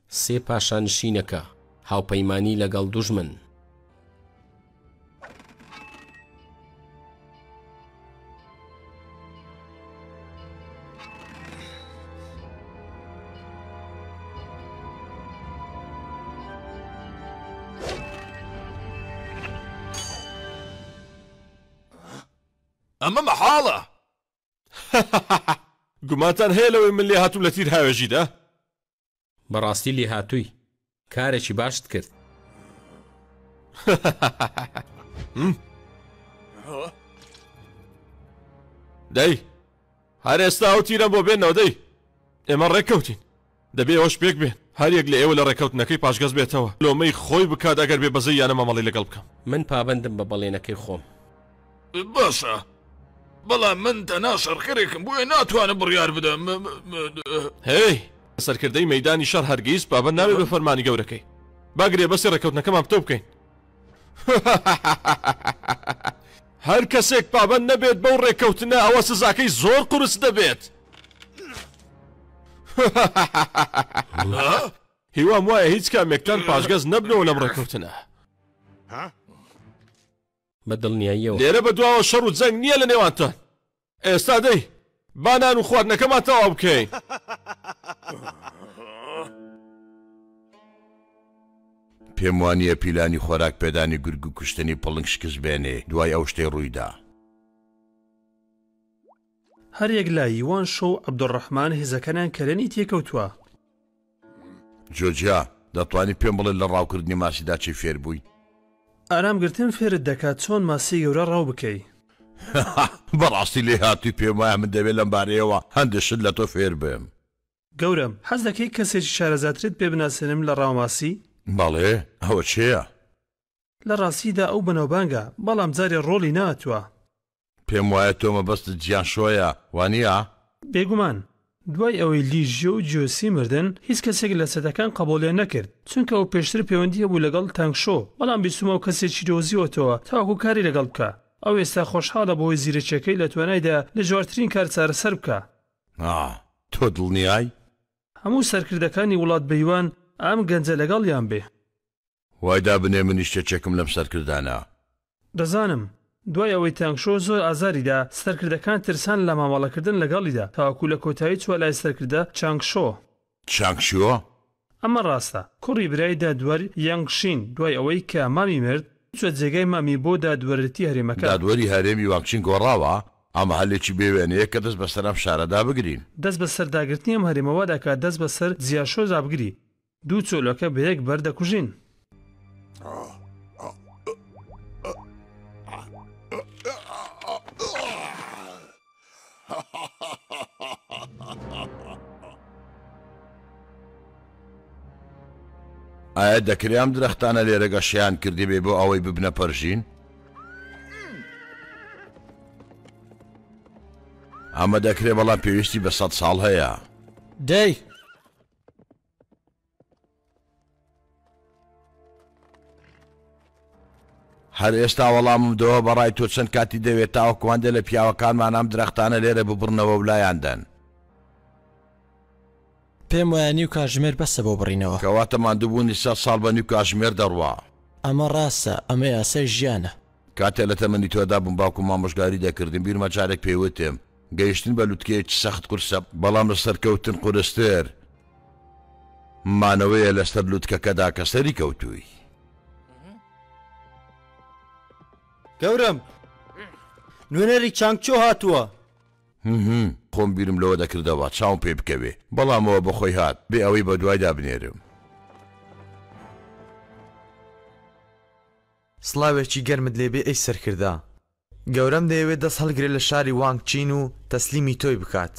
سێ پاشانشینەکە هاوپەیمانی لەگەڵ دوژمن. ئەمە مەحاڵە. گومانتان هەیە لەوەی من لێ هاتووم لە تیر هاوێژیدا؟ بەڕاستی لێ هاتووی کارێکی باشت کرد. دەی هەر ئێستا ئەو تیرە بۆ بێنەوە. دەی ئێمە ڕێککەوتین، دەبێ ئەوش پێک بێن. هەر یەک لە ئێوە لە ڕێککەوتنەکەی پاشگەز بێتەوە لۆمەی خۆی بکات ئەگەر بێ بەزەی یانە مەمەڵی لەگەڵ بکەم. من پابندم بە بەڵێنەکەی خۆم. باشە، بەڵام من تەنها شەڕکەرێکم بۆیە ناتوانم بڕیار بدەم. هەی سەرکردەی مەیدانی شەڕ هەرگیز پابند نابێت بە فەرمانی گەورەکەی. باگرێ بەسی ڕێککەوتنەکەمان بتۆ بکەین. هەر کەسێک پابند نەبێت بەو ڕێککەوتنە ئەوە سزاکەی زۆر قورس دەبێت. هیوام وایە هیچ کامێکتان پاشگەز نەبنەوە لەم ڕێککەوتنە. بە دڵنیاییەوە لێرە بە دواوە شەڕ و جەنگ نییە لە نێوانتان. ئێستا دەی بانان و خواردنەکەمان تەواو بکەین. پێم وانییە پیلانی خۆراک پێدانی گورگ و کوشتنی پڵنگ شکست بێنێ دوای ئەو شتەی ڕوویدا. هەرێک لای یوان شۆ و عەبدوڕەحمان هێزەکەیان کەرەنی تێکەوتووە. جۆجیا دەتوانی پێم بڵێ لە ڕاوکردنی ماسیدا چی فێر بووی؟ ئارامگرتن فێرت دەکات چۆن ماسی گەورە ڕاو بکەی. بەڕاستی لێ هاتووی پێم وایە من دەبێت لەم بارەیەوە هەندێشت لە تۆ فێر بێم. گەورم حەز دەکەی کەسێکی شارەزاترت پێ بناسێنم لە ڕاوماسی؟ بەڵێ ئەوە چێە؟ لە ڕاستیدا ئەو بەنەوبانگە بەڵام جارێ ڕۆڵی ناتوە. پێم وایە تۆ مەبەستت گیان شۆیە وانییە؟ بێگومان دوای ئەوەی لیژیۆ و جۆسی مردن هیچ کەسێک لە سەدەکان قبولیان نەکرد چونکە ئەو پێشتر پەیوەندی هەبوو لەگەڵ تانگشۆ بەڵام بیستمە و کەسێکی دۆزیوەتەوە تاوەکو کاری لەگەڵ بکە. ئەو ئێستا خۆشحاڵە بۆی زیرەکیەکەی لە توانایدا لە جوارترین کار چارەسەر بکە. تۆ دڵنیای؟ هەموو سەرکردەکانی وڵات بەیوان ئەم گەنجە لەگەڵیان بێ. وایدا بنێ منیش چێکم لەم سەرکردانە. دەزانم دوای ئەوەی تانگشۆ زۆر ئازاریدا سەرکردەکان ترسان لە مامەڵەکردن لەگەڵیدا تاوەکو لە کۆتایی چوە لای سەرکردە چانگشۆ. چانگشۆ؟ ئەمە ڕاستە. کوڕی برای دادوەر یانگشین دوای ئەوەی کە مامی مرد چوە جێگای مامی بۆ دادوەرەتی هەرێمەکە. دادوەری هەرێمی وانگچین گۆڕاوە ئەمە هەلێکی بێوێنەیە کە دەست بەسەر ئەم شارەدا بگرین. دەست بە سەرداگرتنی ئەم هەرێمەوە دەکات دەست بەسەر جیاشۆزا بگری. دوو چۆلەکە بەیەک بەردەکوژین. ئایا دەکرێ ئەم درەختانە لێرە گەشیان کردی بێ بۆ ئەوەی ببنە پەرژین؟ ئەمە دەکرێ بەڵام پێویستی بە 100 ساڵ هەیە. دەی هەر ئێستا وەڵامم دەوە بەڕای تۆ چەند کاتی دەوێت تاوەکوواندە لە پیاوەکانمان ئەم درەختانە لێرە ببڕنەوە و لایاندەن. پێم وایە نیو کاتژمێر بەسە بۆ بڕینەوە. کەواتە ماندووبوونی 100 ساڵ بە نیو کاتژمێر دەڕوا. ئەمە ڕاستە، ئەمە یاسای ژیانە. کاتێ لە تەمەنی تۆدا بووم باوکم مامۆژگاری دەکردم بیرمە جارێک پێیوتم گەیشتن بە لوتکەیەکی سەخت قورسە بەڵام لە سەرکەوتن قورستر مانەوەیە لەسەر لوتکەکەدا کە سەری کەوتووی. گەورم نوێنەری چانگچۆ هاتووە. خۆم بیرم لەوە دەکردەوە چاوم پێ بکەوێ بەڵامەوە بەخۆی هات بێ ئەوەی بە دوایدا بنێرم. سڵاوێکی گەرمت لێبێ ئەی سەرکردا. گەورەم دەیەوێت دەست هەڵگرێت لە شاری وانگچین و تەسلیمی تۆی بکات.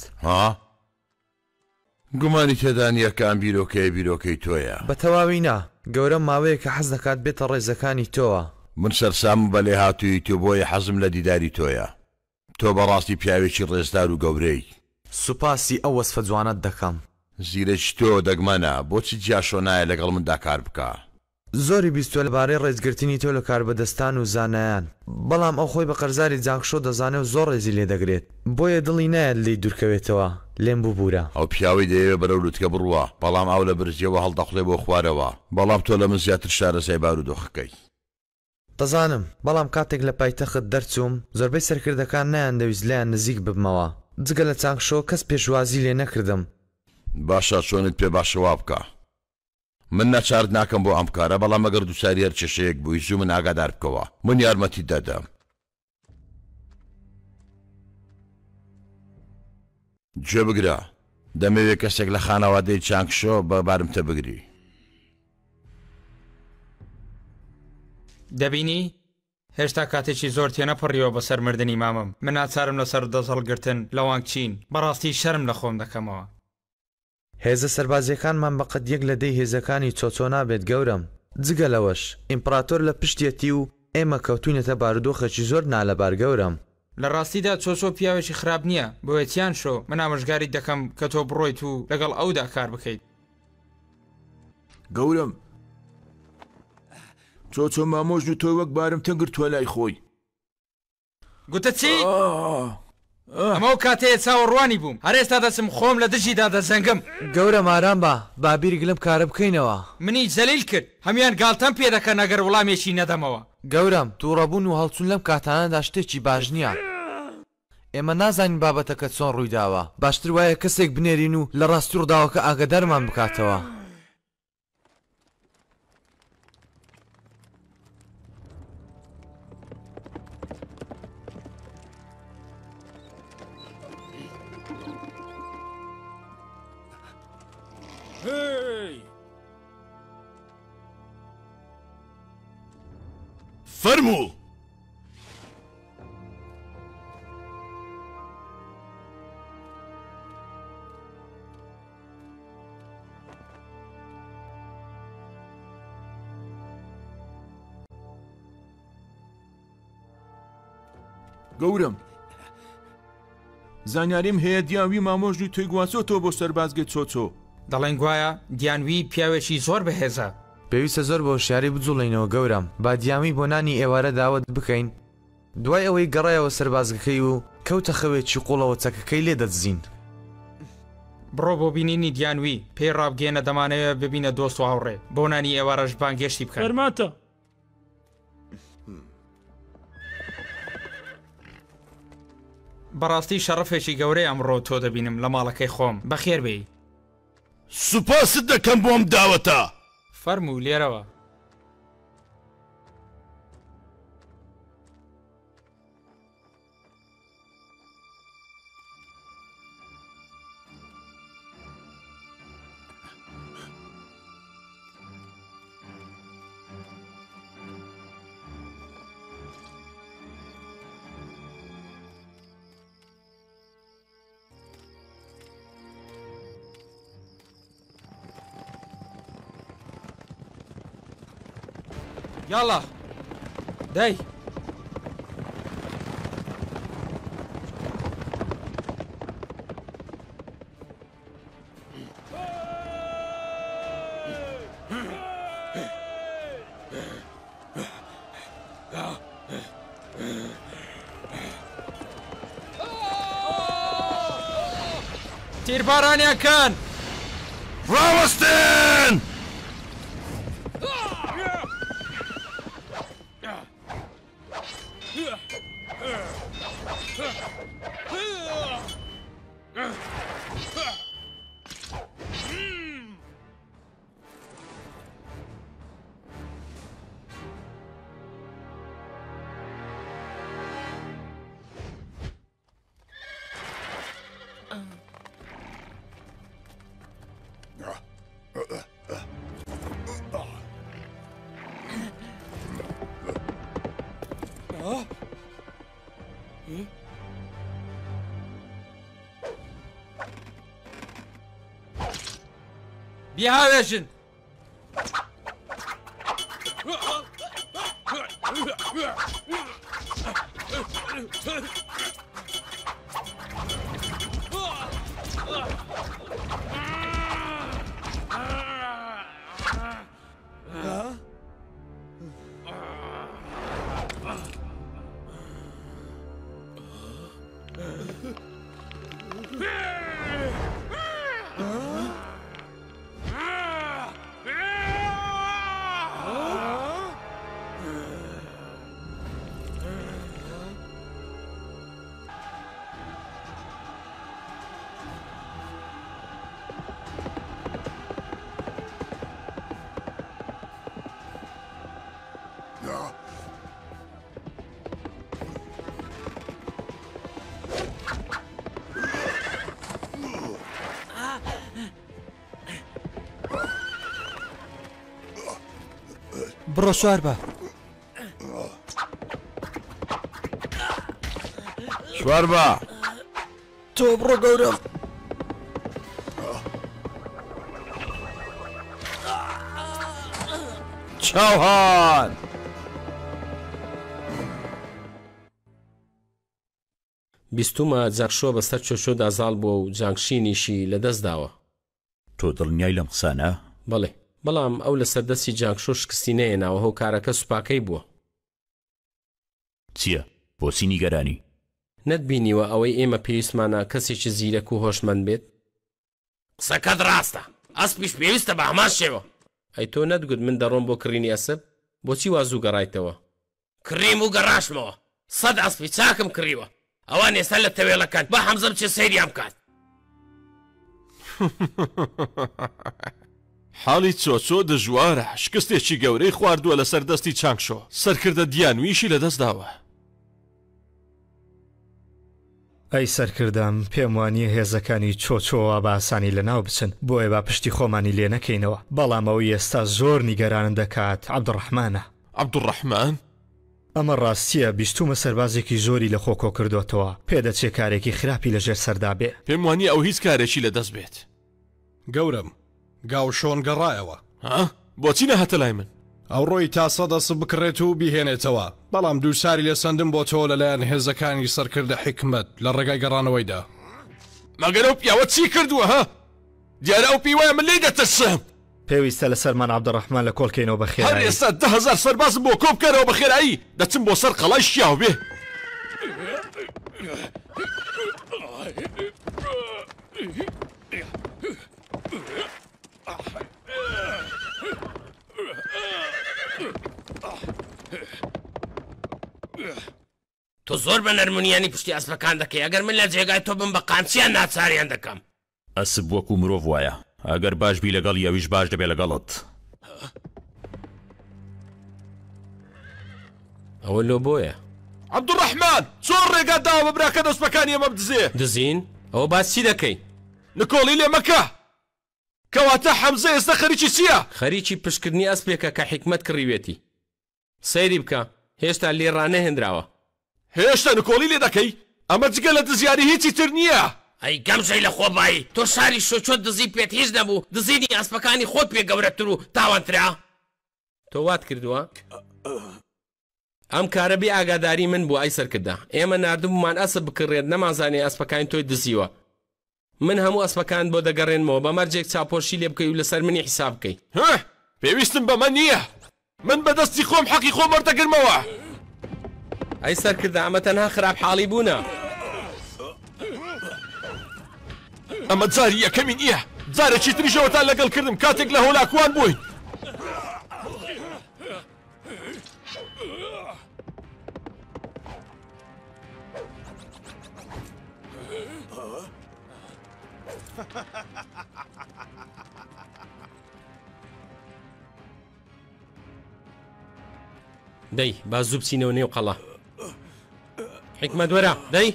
گومانی تێدانە کە ئەم بیرۆکەی تۆیە؟ بە تەواوی نا. گەورەم ماوەیە کە حەز دەکات بێتە ڕێزەکانی تۆوە. من سەرسام بە لێ هاتووی تۆ بۆیە حەزم لە دیداری تۆیە. تۆ بەڕاستی پیاوێکی ڕێزدار و گەورەی. سوپاسی ئەو وەسفە جوانت دەکەم. زیرەکی تۆ دەگمەنە بۆچی جیاشۆ نایە لەگەڵ مندا کار بکە؟ زۆری بیستوە لەبارەی ڕێزگرتنی تۆ لە کاربەدەستان و زانایان بەڵام ئەو خۆی بە قەرزاری جانکشۆ دەزانێت و زۆر ڕێزی لێ دەگرێت بۆیە دڵی نایەت لی دوورکەوێتەوە لێم ببوورە ئەو پیاوی دەیەوێ بەرەو لوتکە بڕوە بەڵام ئەو لە برزیەوە هەڵدەخڵێ بۆ خوارەوە بەڵام تۆ لە من زیاتر شارەزای بارودۆخەکەی دەزانم بەڵام کاتێک لە پایتەخت دەرچووم زۆربەی سەرکردەکان نایان دەویست لایەن نزیک ببمەوە جگە لە چانکشۆ کەس پێشوازی لێ نەکردم باشە چۆنت پێ باشەوا بکە من نەچارد ناکەم بۆ ئەم کارە بەڵام ئەگەر دووساری هەر کێشەیەک بووی زوو من ئاگادار بکەوە من یارمەتی دەدەم گوێ بگرە دەمەوێت کەسێک لە خانەوادەی چانکشۆ بەبارمتە بگری دەبینی هێشتا کاتێکی زۆر تێنەپڕیەوە بەسەر مردنی مامم من ناچارم لەسەر دەسەڵگرتن لە وانگچین بەڕاستی شەرم لە خۆم دەکەمەوە هێزە سەربازیەکانمان بەقەت یەک لە دەی هێزەکانی چۆچۆ نابێت گەورم جگە لەوەش ئیمپراتۆر لە پشتێتی و ئێمە کەوتوینەتە بارودۆخێکی زۆر نالەبار گەورم لە ڕاستیدا چۆچۆ پیاوێکی خراپ نییە بۆیەتیان شۆ من ئامۆژگاری دەکەم کە تۆ بڕۆیت و لەگەڵ ئەودا کار بکەیت گەورم چۆچۆ مامۆژن و تۆ وەک بارم تەنگرتووە لای خۆی گوتە چی؟ ئەمە و کاتەیە چاوەڕوانی بووم هەرێستا دەچم خۆم لە دژیدا دەزەنگم گەورە ماران بە بابیری گلم کارە بکەینەوە منی جەلیل کرد هەمیان گاڵتەم پێ دەکەن ئەگەر وەڵامێکی نەدەمەوە گەورم تووڕەبوون و هەڵچوون لەم کاتانەدا شتێکی باش نییە ئێمە نازانین بابەتەکە چۆن ڕوویداوە باشتر وایە کەسێک بنێرین و لە ڕاستی ڕووداوەکە ئاگادارمان بکاتەوە فەرموو گەورم زانیاریم هەیە دیانوی مامۆژنی تۆی گواچۆتەوە بۆ سەربازگەی چۆچۆ دەڵێن گوایە دیانوی پیاوێکی زۆر بەهێزە پێویستە زۆر بە هۆشیاری بجوڵێنەوە گەورم با دیامی بۆ نانی ئێوارە داوت بکەین دوای ئەوەی گەڕایەوە سەربازگەکەی و کەوتە خەوێکی قوڵەوە چەکەکەی لێ دەدزین بڕۆ بۆ بینینی دیانوی پێی ڕابگەێنە دەمانەوە ببینە دۆست و هاوڕێ بۆ نانی ئێوارەش بانگێشتی بکەن فەرماتە بەڕاستی شەڕەفێکی گەورەی ئەمڕۆ تۆ دەبینم لە ماڵەکەی خۆم بەخێر بێی سوپاست دەکەم بۆم داوەتە فەرموو لێرەوە یاڵا دەی تیربارانیان کەن ڕاوەستن بیهاوێژن بڕۆ سوار بە سوار بە تۆ بڕۆ گەورم چاوهان بیستومە جەخشۆ بەسەر چۆچۆدا زاڵ بووە و جانگشینیشی لەدەست داوە. تۆ دڵنیای لەم قسانە؟ بەڵێ، بەڵام ئەو لە سەردەستی جانگشۆ شکستی نەهێناوە هەو کارەکە سوپاکەی بووە. چییە؟ بۆچی نیگەرانی؟ نەتبینیوە ئەوەی ئێمە پێویستمانە کەسێکی زیرەک و هۆشمەند بێت؟ قسەکەت ڕاستە، ئەسپیش پێویستە بە هەمان شێوە. ئەی تۆ نەتگوت من دەڕۆم بۆ کڕینی ئەسب؟ بۆچی وازوو گەڕایتەوە؟ کڕیم و گەڕاشمەوە، 100 ئەسپی چاکم کڕیوە. ئەوان ئێستا لە تەوێڵەکان بە حەمزە بچێ سەیریان بکات. حاڵی چۆچۆ دژوارە، شکستێکی گەورەی خواردووە لە سەردەستی چانگشۆ، سەرکردە دیانویشی لەدەست داوە. ئەی سەرکردم، پێم وانیە هێزەکانی چۆچۆوە بە ئاسانی لە ناو بچن، بۆیە با پشتی خۆمانی لێ نەکەینەوە. بەڵام ئەوەی ئێستا زۆر نیگەرانم دەکات عەبدوڕەحمانە. عەبدوڕەحمان؟ ئەمە ڕاستیە، بیستومە سەربازێکی زۆری لە خۆکۆ کردوتەوە، پێدەچێ کارێکی خراپی لەژێر سەردا بێ. پێم وانیە ئەو هیچ کارێکی لەدەست بێت. گەورم، گاو شۆن گەڕایەوە. بۆچی نەهاتە لای من؟ ئەو ڕۆی تا سەدەس بکڕێت و بیهێنێتەوە، بەڵام دووساری لە سندم بۆ تۆ لەلایەن هێزەکانی سەرکردە حکمت لە ڕێگای گەڕانەوەیدا. مەگەر ئەو پیاوە چی کردووە ها؟ دیارە ئەو پیوایە من لێی دەترسم. پێویستە لە سەرمان عەبدوڕەحمان لە کۆڵکەینەوە بەخێرایی. هەر ئێستا 10,000 سەربازم بۆ کۆ بکەرەوە بەخێرایی، دەچم بۆ سەر قەڵای شیاو بێ. تۆ زۆر بە نەرمونیانی پشتی ئەسپەکان دەکەی، ئەگەر من لە جێگای تۆ بم بە قامچیان ناچاریان دەکەم. ئەسب وەکو مرۆڤ وایە، ئەگەر باش بی لەگەڵ یەویش باش دەبێ لەگەڵت. ئەوە لۆ بۆیە عەبدوڕەحمان چۆن ڕێگا داوە بە براکە دەستپەکانی ئەمە بدزێ؟ دزین؟ ئەوە باس چی دەکەی؟ نکۆڵی لێ مەکە، کەواتە حەمزە ئێستا خەریکی چییە؟ خەریکی پشتکردنی ئەسپێکە کە حکمت کڕیوێتی. سەیری بکە، هێشتا لێڕانە هێنراوە. هێشتا نکۆڵی لێ دەکەی؟ ئەمە جگە لە دزیاری هیچی تر نییە. ئەی گەمژەی لە خۆبایی، تۆ شاری شۆچۆت دزی پێت هیچ نەبوو، دزینی ئەسپەکانی خۆت پێ گەورەتر و تاوانترا. تۆ وات کردووە؟ ئەم کارە بێ ئاگاداری من بوو ئای سەرکردا. ئێمە ناردبوومان ئەسب بکڕێت، نەمازانێ ئەسپەکانی تۆی دزیوە. من هەموو ئەسپەکان بۆ دەگەڕێنمەوە، بە مەرجێک چاپۆشی لێ بکەی و لەسەر منی حیساب بکەی. پێویستم بەمە نییە، من بەدەستی خۆم حەقی خۆم وەردەگرمەوە. ئەی سەرکردا، ئەمە تەنها خراپ حاڵی بوونە. ئەمە جاری یەکەمی نییە، جارێکی تریشەوەتان لەگەڵ کردم کاتێک لە هۆلاکوان بووین. دەی با زوو بچینەوە نێو قەڵا. حکمت وەرە، دەی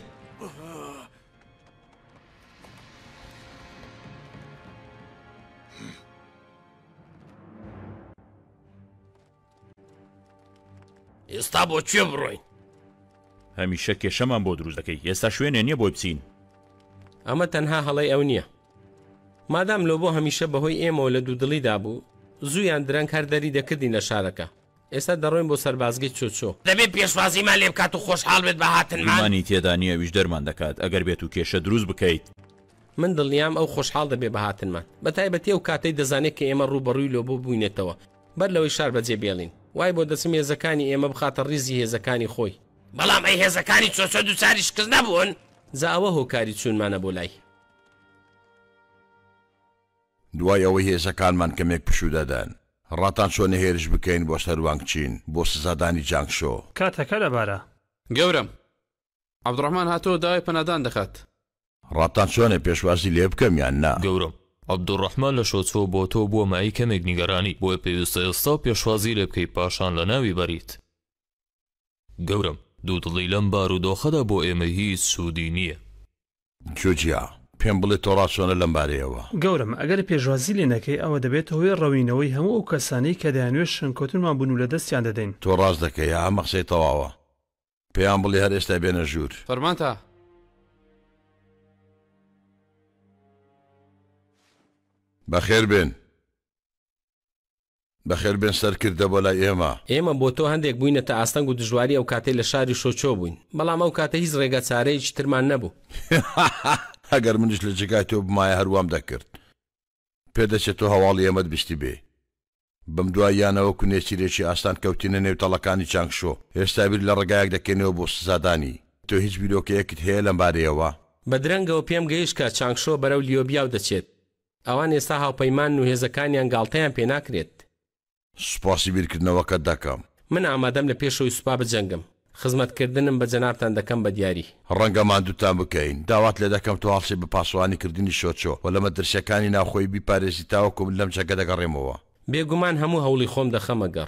ئێستا بۆ کوێ بڕۆین؟ هەمیشە کێشەمان بۆ دروست دەکەی، ئێستا شوێنێ نییە بۆی بچین. ئەمە تەنها هەڵەی ئەو نییە. مادام لۆ بۆ هەمیشە بەهۆی ئێمەوە لە دوودڵیدا بوو، زوویان درەنگ هەر دەری دەکردین لە شارەکە. ئێستا دەڕۆین بۆ سەربازگەی چۆچۆ. دەبێت پێشوازیمان لێ بکات و خۆشحاڵ بێت بە هاتنمان. مانی تێدا نییە، ویش دەرمان دەکات ئەگەر بێت و کێشە دروست بکەیت. من دڵنیام ئەو خۆشحاڵ دەبێت بە هاتنمان، بە تایبەتی ئەو کاتەی دەزانێت کە ئێمە ڕوبەڕووی لۆ بۆ بووینێتەوە، بەر لەوەی شار بەجێ بێڵین، وای بۆ دەچم هێزەکانی ئێمە بخاتە ڕیزی هێزەکانی خۆی. بەڵام ئەی هێزەکانی چۆچۆ دووچاری شکست نەبوون. جا ئەوە هۆکاری چوونمانە بۆ لای. دوای ئەوەی هێزەکانمان کەمێک پشودەدەن، ڕاتان چۆنە هێرش بکەین بۆ سەروانگچین بۆ سزادانی جانگشۆ. کاتەکە لەبارە گەورم، عەبدوڕەحمان هاتۆ داوای پەنادان دەکات. ڕاتان چۆنە پێشوازی لێ بکەم یان نا؟ گەورم، عەبدوڕەحمان لە شۆچۆ بۆ تۆ بۆ مای کەمێک نیگەرانی، بۆیە پێویستە ئێستا پێشوازی لێ بکەی پاشان لە ناوی بەریت. گەورم، دوودڵی لەم بارودۆخەدا بۆ ئێمە هیچ سوودی نییە. جۆجیا، پێم بڵێ تۆ ڕاستۆنە لەم بارەیەوە گەورم ئەگەر پێشوازی لێ نەکەی ئەوە دەبێت هۆی ڕەوینەوەی هەموو ئەو کەسانەی کە دەیانوێت شنکۆتنمان بوون و لە دەستیان دەدەین تۆ ڕاست دەکەی ئەمە قسەی تەواوە پێیان بڵێ هەر ئێستا بێنە ژوور فەرمانتە بەخێر بێن بەخێر بێن سەرکردە بۆ لای ئێمە بۆ تۆ هەندێک بووینەتە ئاستەنگ و دژواری ئەو کاتەی لە شاری شۆچۆ بووین بەڵام ئەو کاتە هیچ ڕێگە چارەیەکی ترمان نەبوو ئەگەر منش لە جگای تۆ بمایە هەروام دەکرد پێدەچێت تۆ هەواڵی ئێمەت بیستی بێ بەم دواییانەوە کونێچیرێکی ئاستان کەوتینە نێو تەڵەکانی چانگشۆ هێستا بیر لە ڕێگایەک دەکەنەوە بۆ سزادانی تۆ هیچ بیرۆکەیەکت هەیە لەم بارەیەوە بە درەنگەوە پێم گەیشت کە چانگشۆ بەرەو لیۆبیا دەچێت ئەوان ئێستا هاوپەیمان و هێزەکانیان گاڵتەیان پێ ناکرێت سوپاسی بیرکردنەوەکەت دەکەم من ئامادەم لە پێشەوەی سوپا بجەنگم خزمەتکردنم بە جەنابتان دەکەم بە دیاری ڕەنگەمان دووتان بکەین داوات لێ دەکەم تۆ هەڵسێ بە پاسوانی کردنی شۆچۆ و لەمە درشەکانی ناوخۆی بیپارێزی تاوەکو لەم جەگە دەگەڕێمەوە بێگومان هەموو هەوڵی خۆم دەخەمە گەڕ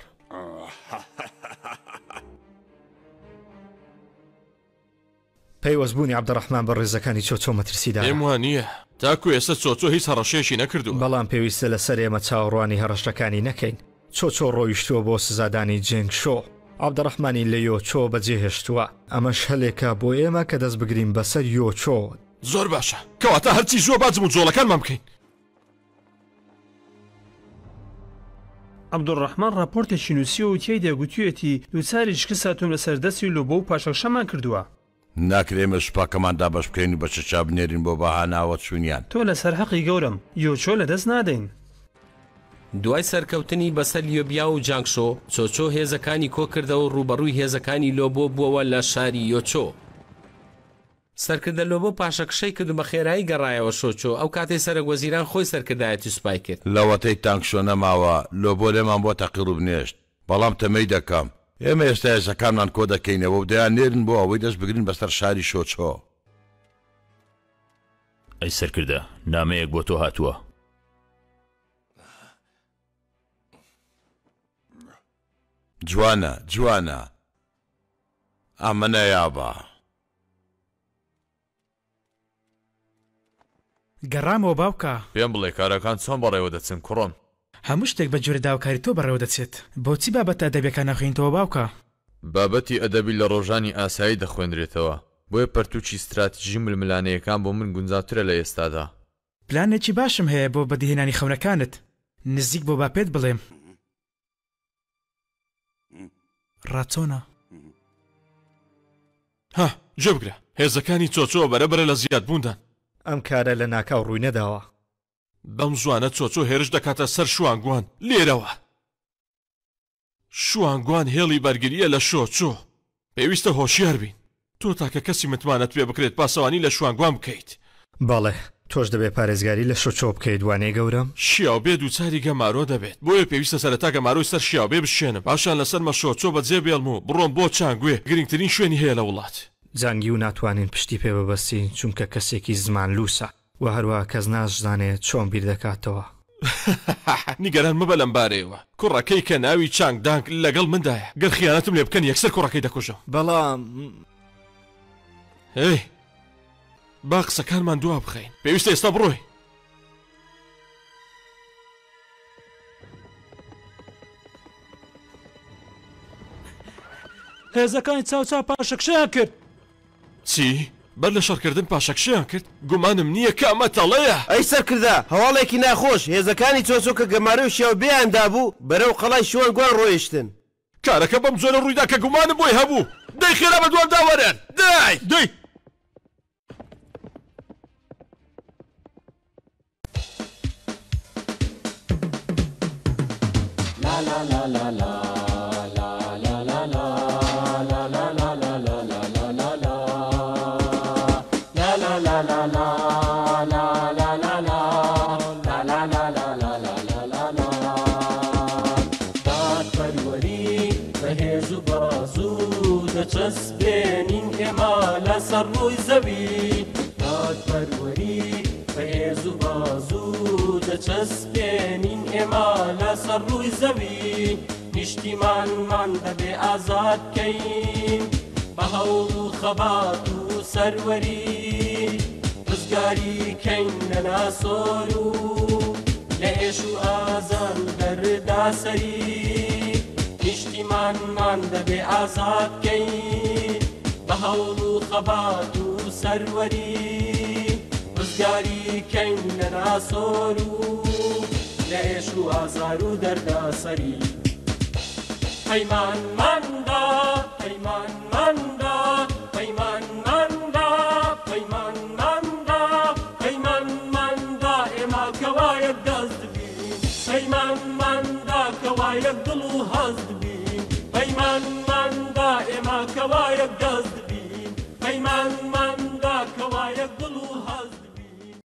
پەیوەستبوونی عەبدوڕەحمان بە ڕێزەکانی چۆچۆ مەترسیدا پێم وانییە تاکو ئێستا چۆچۆ هیچ هەڕەشەیەکی نەکردووە بەڵام پێویستە لەسەر ئێمە چاوەڕوانی هەڕەشەکانی نەکەین چۆچۆ ڕۆیشتووە بۆ سزادانی جێنگ شۆ عەبدوڕەحمانی لە یۆچۆ بەجێهێشتووە ئەمەش هەلێکە بۆ ئێمە کە دەست بگرین بەسەر یۆچۆ زۆر باشە کەواتە هەرچی زۆر بازم و جۆڵەکانمان بکەین عەبدوڕەحمان راپۆرتێکی نووسیوە و تێیدا گوتوویەتی دووچاری شکست هاتووم لەسەر دەستی لۆبۆ و پاشەکشەمان کردووە ناکرێمە سوپاکەماندا بەش بکەین و بە چەچا بنێرین بۆ بەهاناوە چوونیان تۆ لەسەر حەقی گەورم یۆچۆ لەدەست نادەین دوای سەرکەوتنی بەسەر لیۆبیا و جانگشۆ چۆچۆ هێزەکانی کۆ کردەوە و ڕوبەڕووی هێزەکانی لۆبۆ بووەوە لە شاری یۆچۆ سەرکردە لۆبۆ پاشەکشەی کرد و بە خێرایی گەڕایەوە شۆچۆ ئەو کاتەی سەرۆک وەزیران خۆی سەرکردایەتی سوپای کرد لەوەتەی تانکشۆ نەماوە لۆبۆ لێمان بۆ تەقیر و بنێشت بەڵام تەمەی دەکەم ئێمە ئێستا هێزەکانمان کۆ دەکەینەوە و دەیان نێرن بۆ ئەوەی دەست بگرین بەسەر شاری شۆچۆ ئەی سەرکردە نامەیەک بۆ تۆ هاتووە جوانە جوانە ئەمە نەیابە گەڕامەوە باوکە پێم بڵێ کارەکان چۆن بەڕێوە دەچن کوڕم هەموو شتێک بە جۆرە داواکاری تۆ بەڕێوە دەچێت بۆچی بابەتە ئەدەبیەکان نەخوێنیتەوە باوکە بابەتی ئەدەبی لە ڕۆژانی ئاسایی دەخوێنرێتەوە بۆیە پەرتووکی استراتیژی ململانەیەکان بۆ من گونجاوترە لە ئێستادا پلانێکی باشم هەیە بۆ بەدیهێنانی خەونەکانت نزیک بۆ با پێت بڵێم ڕاچۆنە ها جێبگرە هێزەکانی چۆچۆ بەرەبرە لە زیادبووندان ئەم کارە لە ناکاو ڕووی نەداوە بەم زوانە چۆچۆ هێرش دەکاتە سەر شوانگوان لێرەوە شوانگوان هێڵی بەرگریە لە شۆچۆ پێویستە هۆشیار بین تۆ تاکە کەسی متمانەت پێ بکرێت پاسەوانی لە شوانگوان بکەیت باڵێ تۆش دەبێت پارێزگاری لە شۆچۆ بکەیت وانەی گەورم شیاو بێ دووچاری گەمارۆ دەبێت بۆیە پێویستە سەرەتا گەمارۆی سەر شیاو بێ بشێنم پاشان لەسەر مە شۆچۆ بەجێ بێڵم و بڕۆم بۆ چانگوێ گرنگترین شوێنی هەیە لە وڵات جانگی و ناتوانین پشتی پێ ببەستین چونکە کەسێکی زمان لووسە و هەروە کەس ناشزانێت چۆن بیر دەکاتەوە نیگەران مەبە لەم بارەیەوە کوڕەکەی کە ناوی چانگ دانگ لەگەڵ مندایە گەر خیانەتم لێ بکەن یەکسەر کوڕەکەی دەکۆژەوە بەڵام هی با قسەکانمان دوا بخەین پێویستە ئێستا بڕۆی هێزەکانی چاوچاو پاشەکشەیان کرد چی؟ بەر لە شەڕکردن پاشەکشەیان کرد گومانم نییە کە ئەمە تەڵەیە ئەی سەرکردا هەواڵێکی ناخۆش هێزەکانی چۆچۆ کە گەمارە و شیاو بێیاندا بوو بەرەو قەڵای شوێنگوان ڕۆیشتن کارەکە بەم جۆرە ڕوویدا کە گومانم بۆی هەبوو دەی خێرا بە دوام داوەرن دەی لا لا لا لا لا دەچەسبێنین ئێمە لەسەر ڕووی زەوی دادپەروەری بەهێز و بازوو دەچەسبێنین ئێمە لەسەر ڕووی زەوی نیشتیمانمان دەبێ ئازاد بکەین بە هەوڵ و خەبات و سەروەری ڕزگاری کەین لەنا سۆر و لە ئێش و ئازان بەردا سەری نیشتیمانمان دەبێ ئازادکەین بە هەوڵ و خەبات و سەروەری ڕزگاری کەین لەنا سۆر و لە ئێش و ئازار و دەردا سەری پەیمانماندا پەیمانماندا پەیمانماندا پەیمانماندا پەیمانماندا ئێمە کەوایەک دەست بین پەیمانماندا کەوایەک دڵ و هەست بین پەیمانماندا ئێمە کەوایەک دەست بین پەیمانمان